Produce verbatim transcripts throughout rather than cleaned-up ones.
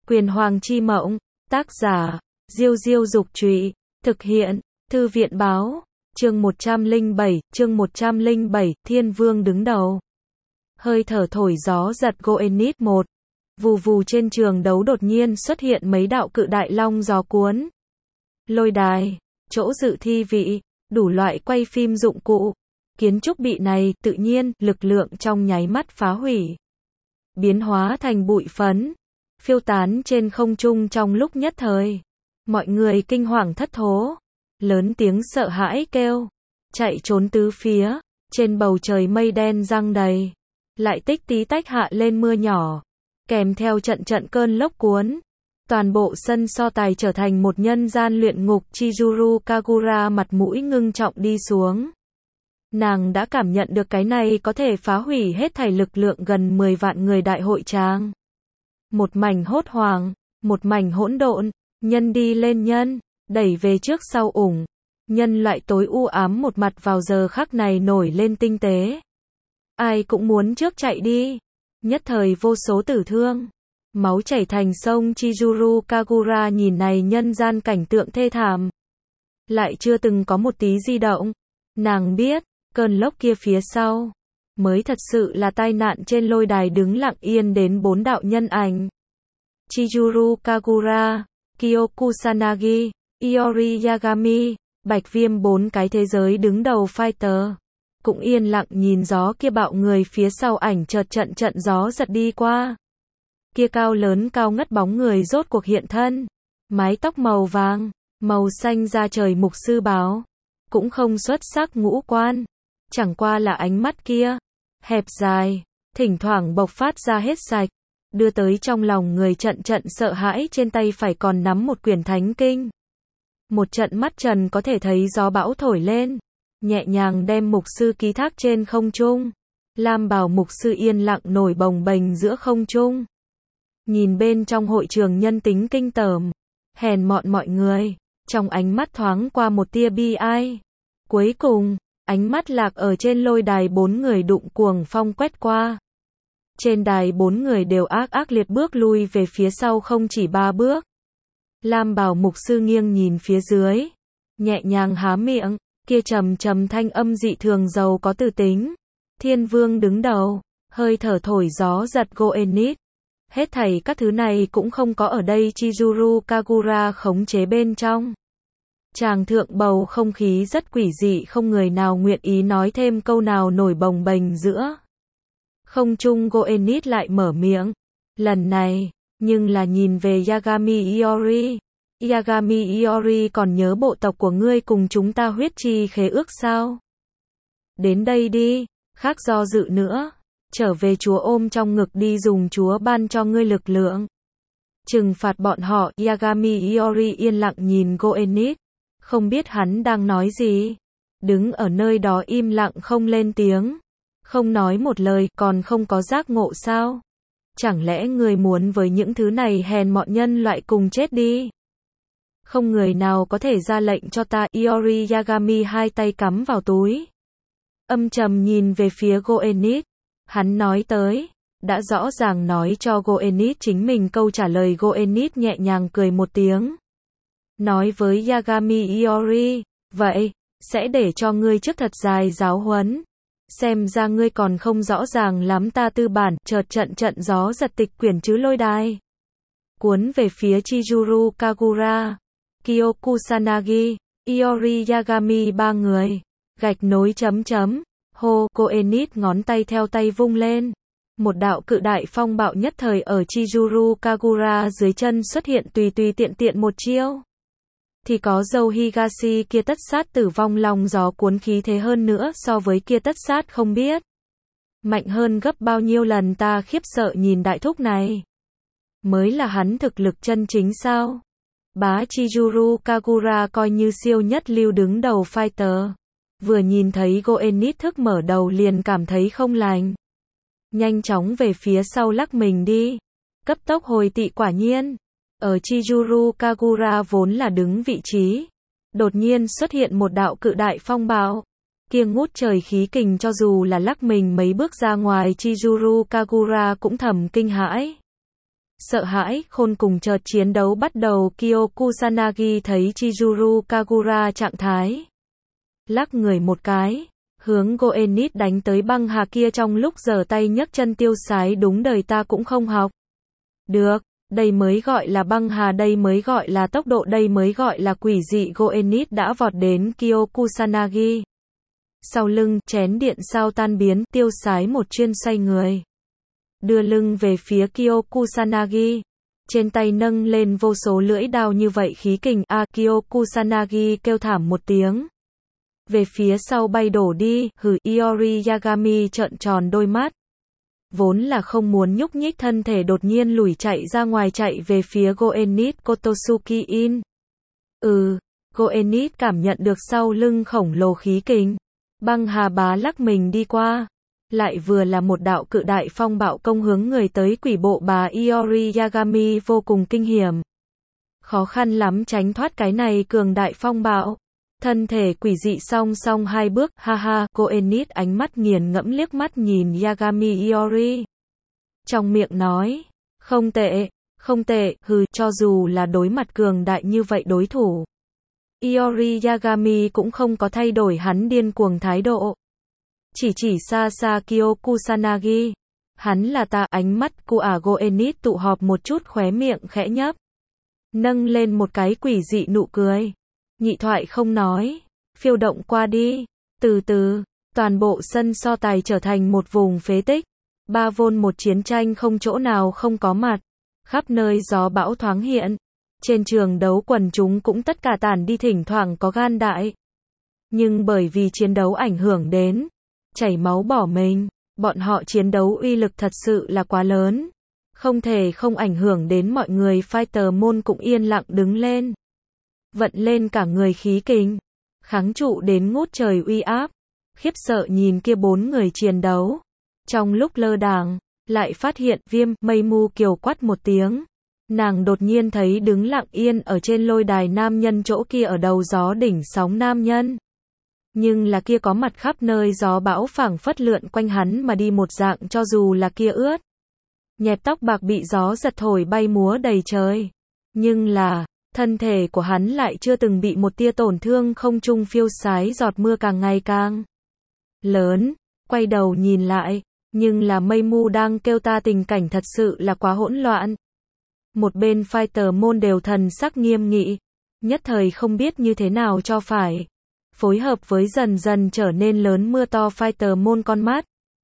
Quyền Hoàng Chi Mộng, tác giả, Diêu Diêu Dục Trụy, thực hiện, Thư viện Báo, chương một trăm lẻ bảy, chương một trăm lẻ bảy, Thiên Vương đứng đầu. Hơi thở thổi gió giật Goenit một. Vù vù trên trường đấu đột nhiên xuất hiện mấy đạo cự đại long gió cuốn. Lôi đài, chỗ dự thi vị, đủ loại quay phim dụng cụ. Kiến trúc bị này, tự nhiên, lực lượng trong nháy mắt phá hủy. Biến hóa thành bụi phấn, phiêu tán trên không trung trong lúc nhất thời. Mọi người kinh hoàng thất thố, lớn tiếng sợ hãi kêu, chạy trốn tứ phía, trên bầu trời mây đen giăng đầy, lại tích tí tách hạ lên mưa nhỏ, kèm theo trận trận cơn lốc cuốn. Toàn bộ sân so tài trở thành một nhân gian luyện ngục. Chizuru Kagura mặt mũi ngưng trọng đi xuống. Nàng đã cảm nhận được cái này có thể phá hủy hết thảy lực lượng gần mười vạn người đại hội tràng. Một mảnh hốt hoảng, một mảnh hỗn độn, nhân đi lên nhân, đẩy về trước sau ủng. Nhân loại tối u ám một mặt vào giờ khắc này nổi lên tinh tế. Ai cũng muốn trước chạy đi. Nhất thời vô số tử thương. Máu chảy thành sông. Chizuru Kagura nhìn này nhân gian cảnh tượng thê thảm. Lại chưa từng có một tí di động. Nàng biết, cơn lốc kia phía sau mới thật sự là tai nạn. Trên lôi đài đứng lặng yên đến bốn đạo nhân ảnh. Chizuru Kagura, Kyo Kusanagi, Iori Yagami, Bạch Viêm, bốn cái thế giới đứng đầu fighter. Cũng yên lặng nhìn gió kia bạo người phía sau ảnh chợt trận trận gió giật đi qua. Kia cao lớn cao ngất bóng người rốt cuộc hiện thân. Mái tóc màu vàng, màu xanh da trời mục sư báo. Cũng không xuất sắc ngũ quan. Chẳng qua là ánh mắt kia, hẹp dài, thỉnh thoảng bộc phát ra hết sạch. Đưa tới trong lòng người trận trận sợ hãi. Trên tay phải còn nắm một quyển thánh kinh. Một trận mắt trần có thể thấy gió bão thổi lên, nhẹ nhàng đem mục sư ký thác trên không trung. Lam bào mục sư yên lặng nổi bồng bềnh giữa không trung. Nhìn bên trong hội trường nhân tính kinh tởm, hèn mọn mọi người, trong ánh mắt thoáng qua một tia bi ai. Cuối cùng, ánh mắt lạc ở trên lôi đài bốn người đụng cuồng phong quét qua. Trên đài bốn người đều ác ác liệt bước lui về phía sau không chỉ ba bước. Lam bào mục sư nghiêng nhìn phía dưới, nhẹ nhàng há miệng, kia trầm trầm thanh âm dị thường giàu có từ tính. Thiên Vương đứng đầu, hơi thở thổi gió giật Goenit. Hết thảy các thứ này cũng không có ở đây Chizuru Kagura khống chế bên trong. Tràng thượng bầu không khí rất quỷ dị, không người nào nguyện ý nói thêm câu nào, nổi bồng bềnh giữa không trung. Goenit lại mở miệng, lần này, nhưng là nhìn về Yagami Iori. Yagami Iori, còn nhớ bộ tộc của ngươi cùng chúng ta huyết chi khế ước sao? Đến đây đi, khác do dự nữa. Trở về chúa ôm trong ngực đi, dùng chúa ban cho ngươi lực lượng. Trừng phạt bọn họ. Yagami Iori yên lặng nhìn Goenit. Không biết hắn đang nói gì. Đứng ở nơi đó im lặng không lên tiếng. Không nói một lời, còn không có giác ngộ sao? Chẳng lẽ người muốn với những thứ này hèn mọn nhân loại cùng chết đi? Không người nào có thể ra lệnh cho ta. Iori Yagami hai tay cắm vào túi, âm trầm nhìn về phía Goenit. Hắn nói tới, đã rõ ràng nói cho Goenit chính mình câu trả lời. Goenit nhẹ nhàng cười một tiếng, nói với Yagami Iori, vậy, sẽ để cho ngươi trước thật dài giáo huấn. Xem ra ngươi còn không rõ ràng lắm ta tư bản. Chợt trận trận gió giật tịch quyển chứ lôi đài, cuốn về phía Chizuru Kagura, Kyo Kusanagi, Iori Yagami, ba người. Gạch nối chấm chấm, hô. Goenit ngón tay theo tay vung lên. Một đạo cự đại phong bạo nhất thời ở Chizuru Kagura dưới chân xuất hiện, tùy tùy tiện tiện một chiêu. Thì có dâu Higashi kia tất sát tử vong lòng gió cuốn khí thế hơn nữa so với kia tất sát không biết mạnh hơn gấp bao nhiêu lần. Ta khiếp sợ nhìn đại thúc này. Mới là hắn thực lực chân chính sao? Bá Chizuru Kagura coi như siêu nhất lưu đứng đầu fighter. Vừa nhìn thấy Goenit thức mở đầu liền cảm thấy không lành. Nhanh chóng về phía sau lắc mình đi. Cấp tốc hồi tị. Quả nhiên, ở Chizuru Kagura vốn là đứng vị trí, đột nhiên xuất hiện một đạo cự đại phong bạo. Kia ngút trời khí kình cho dù là lắc mình mấy bước ra ngoài, Chizuru Kagura cũng thầm kinh hãi. sợ hãi khôn cùng chợt chiến đấu bắt đầu. Kyo Kusanagi thấy Chizuru Kagura trạng thái, lắc người một cái, hướng Goenit đánh tới băng hà kia trong lúc giở tay nhấc chân tiêu sái. Đúng đời ta cũng không học được, đây mới gọi là băng hà, đây mới gọi là tốc độ, đây mới gọi là quỷ dị. Goenit đã vọt đến Kyo Kusanagi sau lưng, chén điện sao tan biến, tiêu sái một chuyên xoay người, đưa lưng về phía Kyo Kusanagi, trên tay nâng lên vô số lưỡi đao như vậy khí kình. A, Kyo Kusanagi kêu thảm một tiếng, về phía sau bay đổ đi. Hừ, Iori Yagami trợn tròn đôi mắt, vốn là không muốn nhúc nhích thân thể đột nhiên lùi chạy ra ngoài, chạy về phía Goenit Kotosuki In. Ừ, Goenit cảm nhận được sau lưng khổng lồ khí kình, băng hà bá lắc mình đi qua, lại vừa là một đạo cự đại phong bạo công hướng người tới. Quỷ bộ bà Iori Yagami vô cùng kinh hiểm, khó khăn lắm tránh thoát cái này cường đại phong bạo, thân thể quỷ dị song song hai bước. Ha ha, Goenit ánh mắt nghiền ngẫm liếc mắt nhìn Yagami Iori, trong miệng nói, không tệ, không tệ. Hừ, cho dù là đối mặt cường đại như vậy đối thủ, Iori Yagami cũng không có thay đổi hắn điên cuồng thái độ, chỉ chỉ xa xa Kyo Kusanagi, hắn là ta. Ánh mắt của ả Goenit tụ họp một chút, khóe miệng khẽ nhấp, nâng lên một cái quỷ dị nụ cười, nhị thoại không nói, phiêu động qua đi. Từ từ, toàn bộ sân so tài trở thành một vùng phế tích, ba vôn một chiến tranh không chỗ nào không có mặt, khắp nơi gió bão thoáng hiện, trên trường đấu quần chúng cũng tất cả tản đi, thỉnh thoảng có gan đại, nhưng bởi vì chiến đấu ảnh hưởng đến chảy máu bỏ mình, bọn họ chiến đấu uy lực thật sự là quá lớn, không thể không ảnh hưởng đến mọi người. Fighter môn cũng yên lặng đứng lên, vận lên cả người khí kình, kháng trụ đến ngút trời uy áp, khiếp sợ nhìn kia bốn người chiến đấu. Trong lúc lơ đàng, lại phát hiện Viêm. Mây Mu kiều quát một tiếng, nàng đột nhiên thấy đứng lặng yên ở trên lôi đài nam nhân chỗ kia, ở đầu gió đỉnh sóng nam nhân, nhưng là kia có mặt khắp nơi gió bão phảng phất lượn quanh hắn mà đi một dạng. Cho dù là kia ướt nhẹp tóc bạc bị gió giật thổi bay múa đầy trời, nhưng là thân thể của hắn lại chưa từng bị một tia tổn thương. Không trung phiêu sái giọt mưa càng ngày càng lớn, quay đầu nhìn lại, nhưng là Mây Mu đang kêu ta, tình cảnh thật sự là quá hỗn loạn. Một bên Fighter môn đều thần sắc nghiêm nghị, nhất thời không biết như thế nào cho phải, phối hợp với dần dần trở nên lớn mưa to. Fighter môn con mắt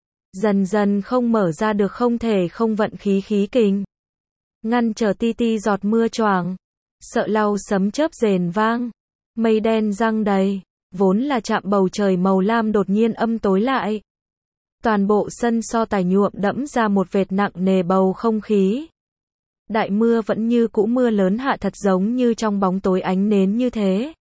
dần dần không mở ra được, không thể không vận khí khí kình, ngăn trở ti ti giọt mưa choàng, sợ lau sấm chớp rền vang, mây đen giăng đầy, vốn là chạm bầu trời màu lam đột nhiên âm tối lại. Toàn bộ sân so tài nhuộm đẫm ra một vệt nặng nề bầu không khí. Đại mưa vẫn như cũ mưa lớn hạ, thật giống như trong bóng tối ánh nến như thế.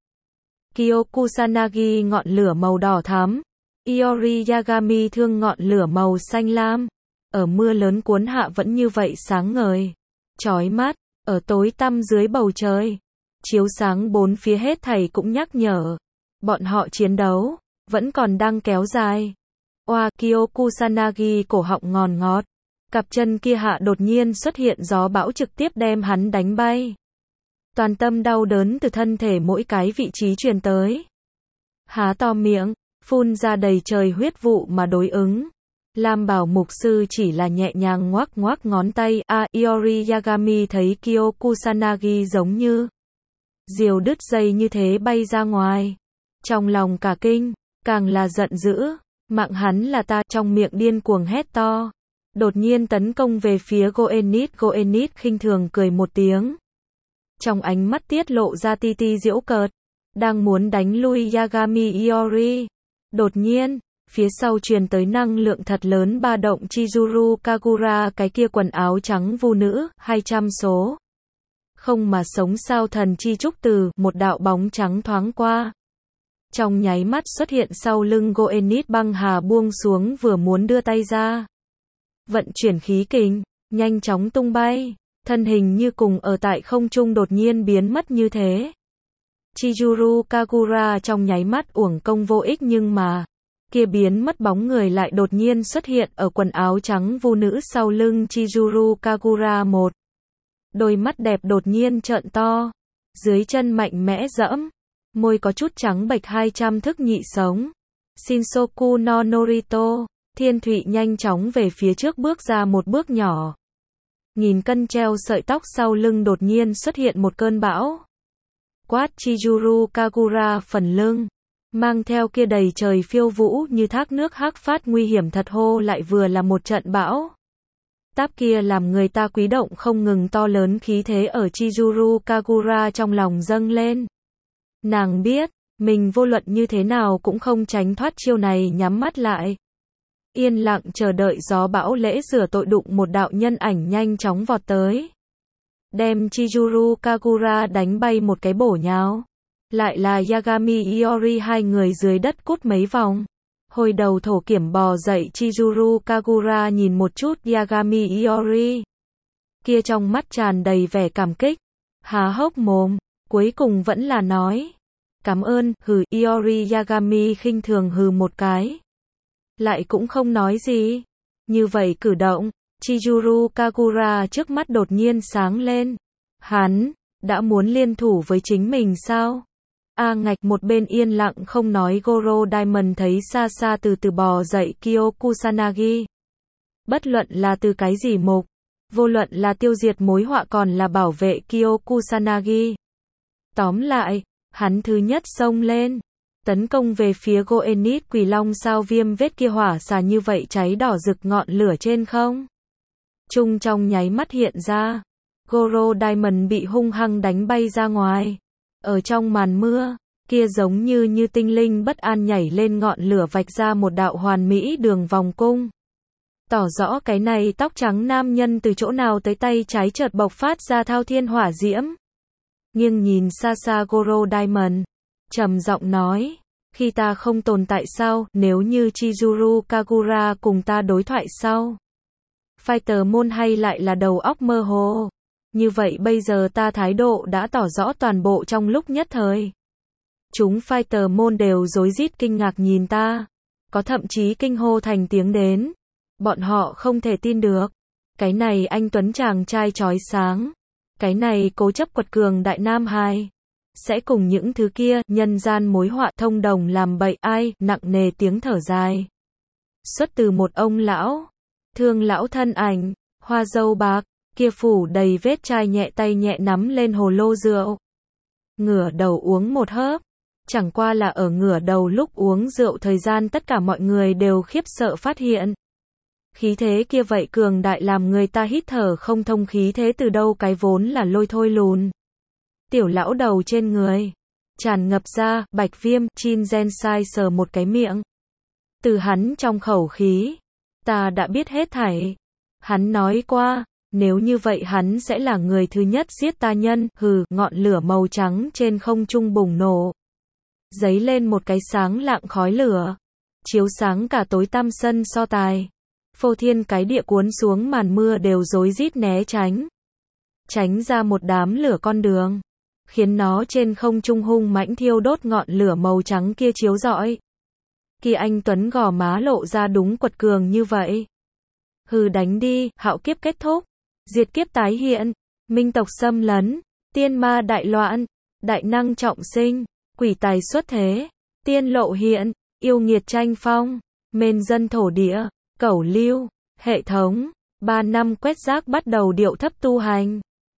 Kyo Kusanagi ngọn lửa màu đỏ thắm, Iori Yagami thương ngọn lửa màu xanh lam, ở mưa lớn cuốn hạ vẫn như vậy sáng ngời, chói mắt, ở tối tăm dưới bầu trời, chiếu sáng bốn phía. Hết thảy cũng nhắc nhở, bọn họ chiến đấu vẫn còn đang kéo dài. Oa, Kyo Kusanagi cổ họng ngòn ngọt, cặp chân kia hạ đột nhiên xuất hiện gió bão trực tiếp đem hắn đánh bay. Toàn tâm đau đớn từ thân thể mỗi cái vị trí truyền tới. Há to miệng, phun ra đầy trời huyết vụ mà đối ứng. Lam Bảo mục sư chỉ là nhẹ nhàng ngoác ngoác ngón tay. A, Iori Yagami thấy Kyo Kusanagi giống như diều đứt dây như thế bay ra ngoài, trong lòng cả kinh, càng là giận dữ. Mạng hắn là ta, trong miệng điên cuồng hét to, đột nhiên tấn công về phía Goenit. Goenit khinh thường cười một tiếng, trong ánh mắt tiết lộ ra ti ti giễu cợt, đang muốn đánh lui Yagami Iori. Đột nhiên, phía sau truyền tới năng lượng thật lớn ba động. Chizuru Kagura, cái kia quần áo trắng vu nữ, hai trăm số. Không mà sống sao thần chi trúc từ, một đạo bóng trắng thoáng qua. Trong nháy mắt xuất hiện sau lưng Goenit, băng hà buông xuống, vừa muốn đưa tay ra. Vận chuyển khí kình, nhanh chóng tung bay, thân hình như cùng ở tại không trung đột nhiên biến mất như thế. Chizuru Kagura trong nháy mắt uổng công vô ích, nhưng mà kia biến mất bóng người lại đột nhiên xuất hiện ở quần áo trắng vu nữ sau lưng Chizuru Kagura. Một đôi mắt đẹp đột nhiên trợn to, dưới chân mạnh mẽ giẫm, môi có chút trắng bệch hai trăm thức nhị sống. Shinsoku no Norito, Thiên Thụy nhanh chóng về phía trước bước ra một bước nhỏ. Nghìn cân treo sợi tóc sau lưng đột nhiên xuất hiện một cơn bão. Quát Chizuru Kagura phần lưng, mang theo kia đầy trời phiêu vũ như thác nước hắc phát nguy hiểm thật hô lại vừa là một trận bão. Táp kia làm người ta quý động không ngừng to lớn khí thế ở Chizuru Kagura trong lòng dâng lên. Nàng biết, mình vô luận như thế nào cũng không tránh thoát chiêu này nhắm mắt lại. Yên lặng chờ đợi gió bão lễ rửa tội đụng một đạo nhân ảnh nhanh chóng vọt tới. Đem Chizuru Kagura đánh bay một cái bổ nhào. Lại là Yagami Iori hai người dưới đất cút mấy vòng. Hồi đầu thổ kiểm bò dậy Chizuru Kagura nhìn một chút Yagami Iori. Kia trong mắt tràn đầy vẻ cảm kích. Há hốc mồm, cuối cùng vẫn là nói. Cảm ơn, hừ Iori Yagami khinh thường hừ một cái. Lại cũng không nói gì. Như vậy cử động, Chizuru Kagura trước mắt đột nhiên sáng lên. Hắn, đã muốn liên thủ với chính mình sao? A ngạch một bên yên lặng không nói Goro Diamond thấy xa xa từ từ bò dậy Kyo Kusanagi. Bất luận là từ cái gì mục, vô luận là tiêu diệt mối họa còn là bảo vệ Kyo Kusanagi. Tóm lại, hắn thứ nhất xông lên, tấn công về phía Goenit Quỷ Long sao viêm vết kia hỏa xà như vậy cháy đỏ rực ngọn lửa trên không. Trung trong nháy mắt hiện ra, Goro Diamond bị hung hăng đánh bay ra ngoài. Ở trong màn mưa, kia giống như như tinh linh bất an nhảy lên ngọn lửa vạch ra một đạo hoàn mỹ đường vòng cung. Tỏ rõ cái này tóc trắng nam nhân từ chỗ nào tới tay trái chợt bộc phát ra thao thiên hỏa diễm. Nghiêng nhìn xa xa Goro Diamond, trầm giọng nói, khi ta không tồn tại sao, nếu như Chizuru Kagura cùng ta đối thoại sau. Fighter môn hay lại là đầu óc mơ hồ. Như vậy bây giờ ta thái độ đã tỏ rõ toàn bộ trong lúc nhất thời. Chúng fighter môn đều rối rít kinh ngạc nhìn ta. Có thậm chí kinh hô thành tiếng đến. Bọn họ không thể tin được. Cái này anh Tuấn chàng trai chói sáng. Cái này cố chấp quật cường đại nam hài. Sẽ cùng những thứ kia, nhân gian mối họa thông đồng làm bậy ai, nặng nề tiếng thở dài. Xuất từ một ông lão. Thương lão thân ảnh, hoa dâu bạc. Kia phủ đầy vết chai nhẹ tay nhẹ nắm lên hồ lô rượu. Ngửa đầu uống một hớp. Chẳng qua là ở ngửa đầu lúc uống rượu thời gian tất cả mọi người đều khiếp sợ phát hiện. Khí thế kia vậy cường đại làm người ta hít thở không thông khí thế từ đâu cái vốn là lôi thôi lùn. Tiểu lão đầu trên người. Tràn ngập ra, bạch viêm, Chin Gensai sờ một cái miệng. Từ hắn trong khẩu khí. Ta đã biết hết thảy. Hắn nói qua. Nếu như vậy hắn sẽ là người thứ nhất giết ta nhân, hừ, ngọn lửa màu trắng trên không trung bùng nổ. Giấy lên một cái sáng lạng khói lửa. Chiếu sáng cả tối tăm sân so tài. Phô thiên cái địa cuốn xuống màn mưa đều rối rít né tránh. Tránh ra một đám lửa con đường. Khiến nó trên không trung hung mãnh thiêu đốt ngọn lửa màu trắng kia chiếu rọi. Kia anh Tuấn gò má lộ ra đúng quật cường như vậy. Hừ đánh đi, hạo kiếp kết thúc. Diệt kiếp tái hiện, minh tộc xâm lấn, tiên ma đại loạn, đại năng trọng sinh, quỷ tài xuất thế, tiên lộ hiện, yêu nghiệt tranh phong, mền dân thổ địa, cẩu lưu, hệ thống, ba năm quét rác bắt đầu điệu thấp tu hành.